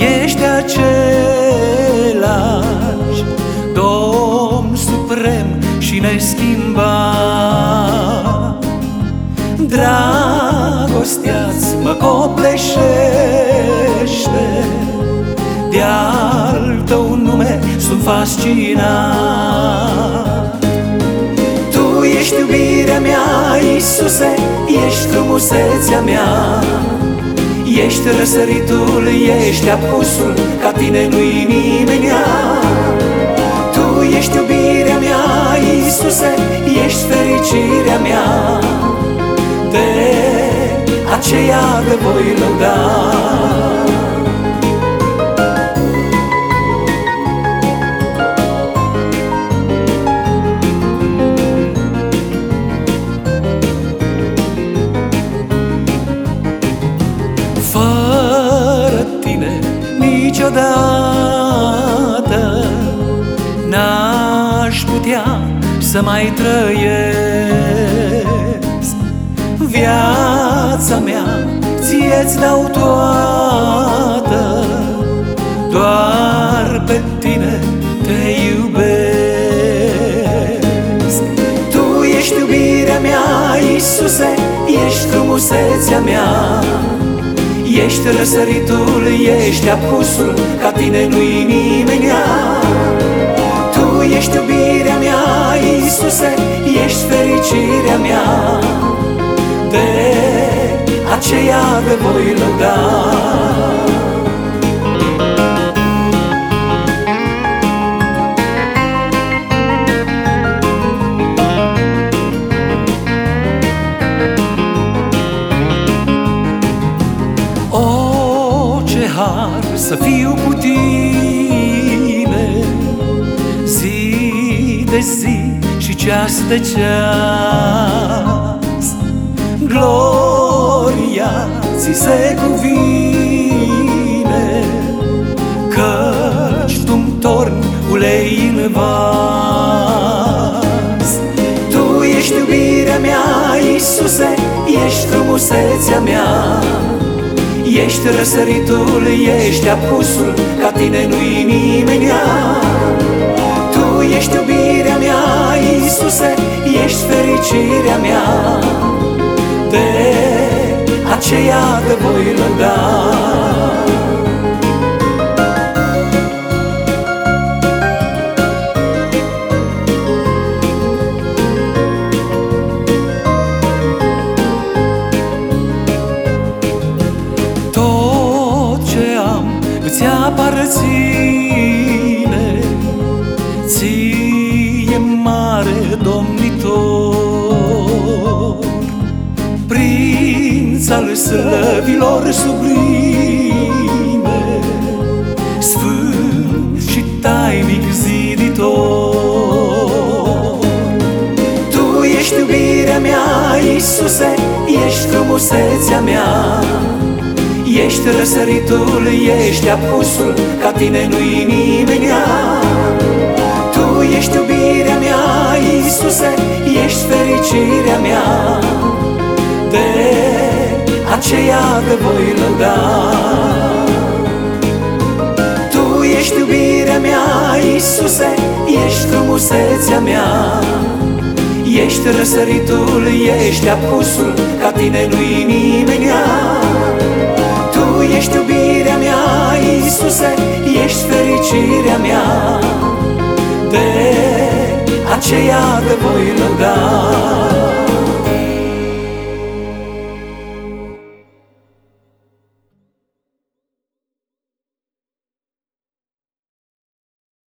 ești același, Domn suprem și neschimbat. Dragostea-ți mă copleșește, de-al tău nume sunt fascinat. Tu ești iubirea mea, Iisuse, ești frumusețea mea, ești răsăritul, ești apusul, ca tine nu-i nimenea. Tu ești iubirea mea, Iisuse, ești fericirea mea, de aceea te voi lăuda. Fără tine niciodată n-aș putea să mai trăiesc. Viața mea ție-ți dau toată, doar pe tine te iubesc. Tu ești iubirea mea, Iisuse, ești frumusețea mea, ești răsăritul, ești apusul, ca tine nu-i nimenea. Tu ești iubirea mea, Iisuse, ești fericirea mea, de aceea te voi lăuda. Să fiu cu tine zi de zi și ceas de ceas. Gloria ți se cuvine, căci tu-mi torni ulei în vas. Tu ești iubirea mea, Iisuse, ești frumusețea mea, ești răsăritul, ești apusul, ca tine nu-i nimenea. Tu ești iubirea mea, Iisuse, ești fericirea mea, de aceea te voi lăuda. Îți aparține, ție mare domnitor, prinț al slăvilor sublime, sfânt și tainic ziditor. Tu ești iubirea mea, Iisuse, ești frumusețea mea, ești răsăritul, ești apusul, ca tine nu-i nimenea. Tu ești iubirea mea, Iisuse, ești fericirea mea, de aceea te voi lăuda. Tu ești iubirea mea, Iisuse, ești frumusețea mea, ești răsăritul, ești apusul, ca tine nu-i nimenea. Tu ești iubirea mea, Iisuse, ești fericirea mea, de aceea te voi lăuda.